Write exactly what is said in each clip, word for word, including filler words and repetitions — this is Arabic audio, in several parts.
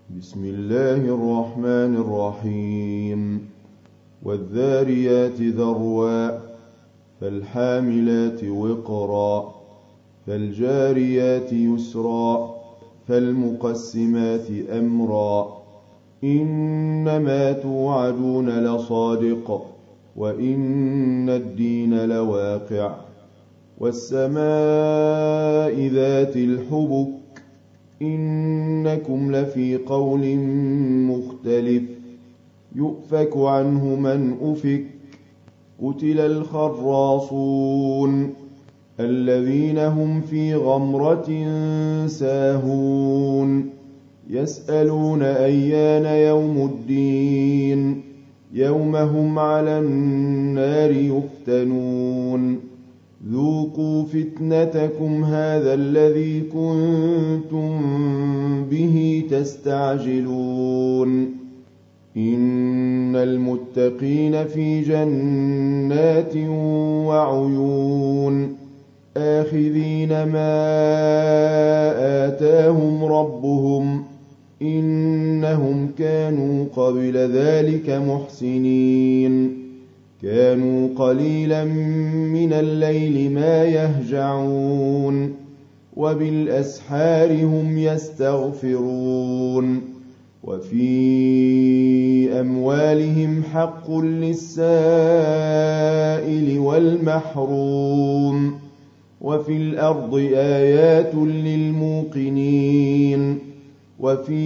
بسم الله الرحمن الرحيم والذاريات ذروا فالحاملات وقرا فالجاريات يسرا فالمقسمات أمرا إنما توعدون لصادق وإن الدين لواقع والسماء ذات الحبك إنكم لفي قول مختلف يؤفك عنه من أفك قتل الخراصون الذين هم في غمرة ساهون يسألون أيان يوم الدين يوم هم على النار يفتنون ذوقوا فتنتكم هذا الذي كنتم به تستعجلون إن المتقين في جنات وعيون آخذين ما آتاهم ربهم إنهم كانوا قبل ذلك محسنين كانوا قليلا من الليل ما يهجعون وبالأسحار هم يستغفرون وفي أموالهم حق للسائل والمحروم وفي الأرض آيات للموقنين وفي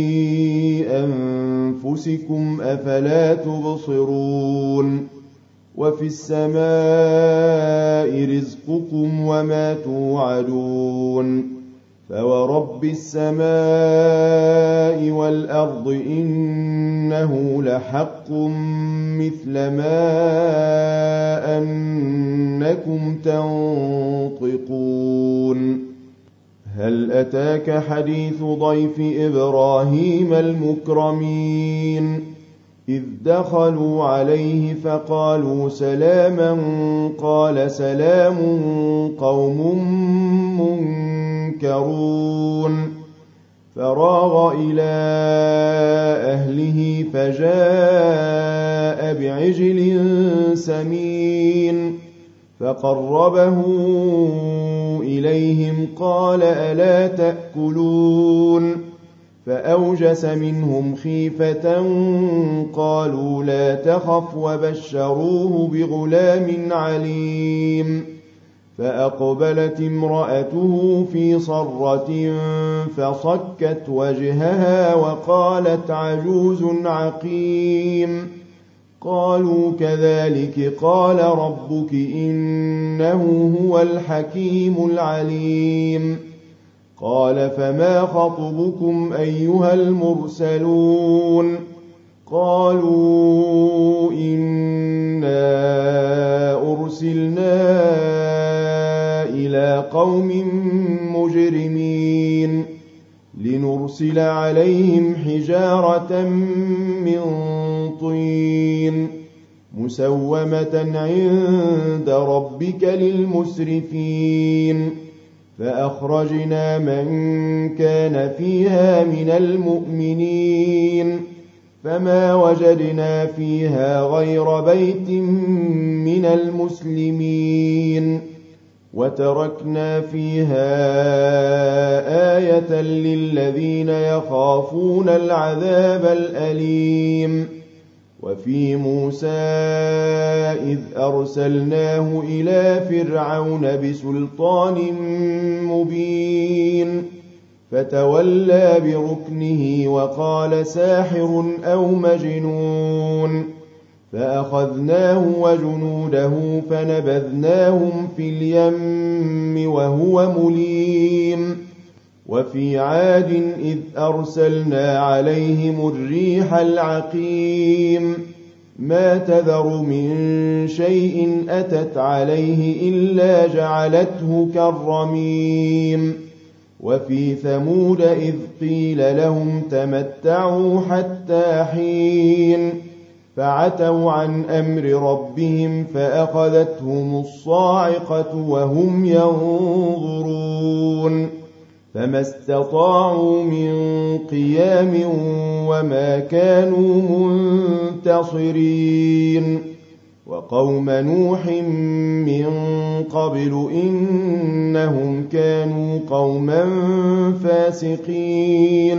أنفسكم أفلا تبصرون وفي السماء رزقكم وما توعدون فورب السماء والأرض إنه لحق مثل ما أنكم تنطقون هل أتاك حديث ضيف إبراهيم المكرمين إذ دخلوا عليه فقالوا سلاما قال سلام قوم منكرون فراغ إلى أهله فجاء بعجل سمين فقربه إليهم قال ألا تأكلون فأوجس منهم خيفة قالوا لا تخف وبشروه بغلام عليم فأقبلت امرأته في صرة فصكت وجهها وقالت عجوز عقيم قالوا كذلك قال ربك إنه هو الحكيم العليم قال فما خطبكم أيها المرسلون قالوا إنا أرسلنا إلى قوم مجرمين لنرسل عليهم حجارة من طين مسومة عند ربك للمسرفين فأخرجنا من كان فيها من المؤمنين فما وجدنا فيها غير بيت من المسلمين وتركنا فيها آية للذين يخافون العذاب الأليم وفي موسى إذ أرسلناه إلى فرعون بسلطان مبين فتولى بركنه وقال ساحر أو مجنون فأخذناه وجنوده فنبذناهم في اليم وهو مليم وفي عاد إذ أرسلنا عليهم الريح العقيم ما تذر من شيء أتت عليه إلا جعلته كالرميم وفي ثمود إذ قيل لهم تمتعوا حتى حين فعتوا عن أمر ربهم فأخذتهم الصاعقة وهم ينظرون فما استطاعوا من قيام وما كانوا منتصرين وقوم نوح من قبل إنهم كانوا قوما فاسقين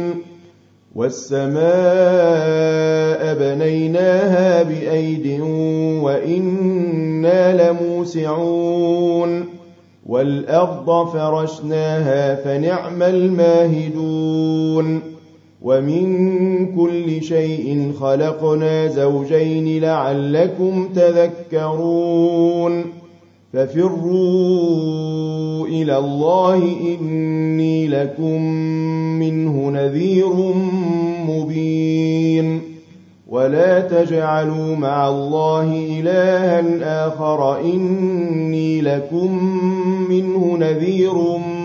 والسماء بنيناها بأيد وإنا لموسعون والأرض فرشناها فنعم الماهدون ومن كل شيء خلقنا زوجين لعلكم تذكرون ففروا إلى الله إني لكم منه نذير مبين ولا تجعلوا مع الله إلها آخر إني لكم منه نذير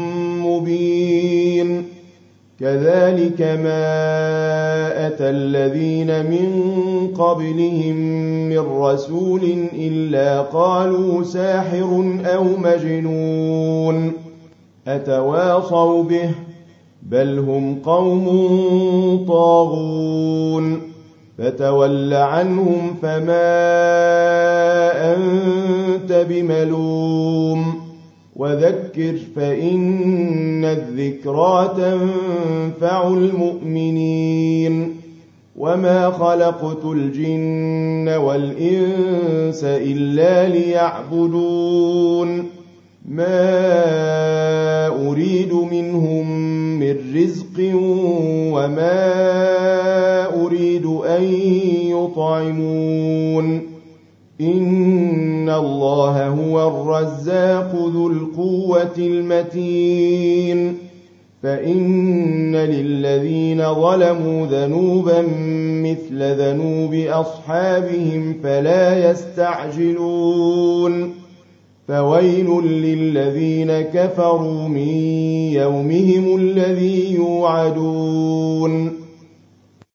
مبين كذلك ما أتى الذين من قبلهم من رسول إلا قالوا ساحر أو مجنون أتواصوا به بل هم قوم طاغون فتول عنهم فما أنت بملوم وذكر فإن الذكرى تنفع المؤمنين وما خلقت الجن والإنس إلا ليعبدون ما أريد منهم من رزق وما أريد أن يطعمون إن الله هو الرزاق ذو القوة المتين فإن للذين ظلموا ذنوبا مثل ذنوب أصحابهم فلا يستعجلون فويل للذين كفروا من يومهم الذي يوعدون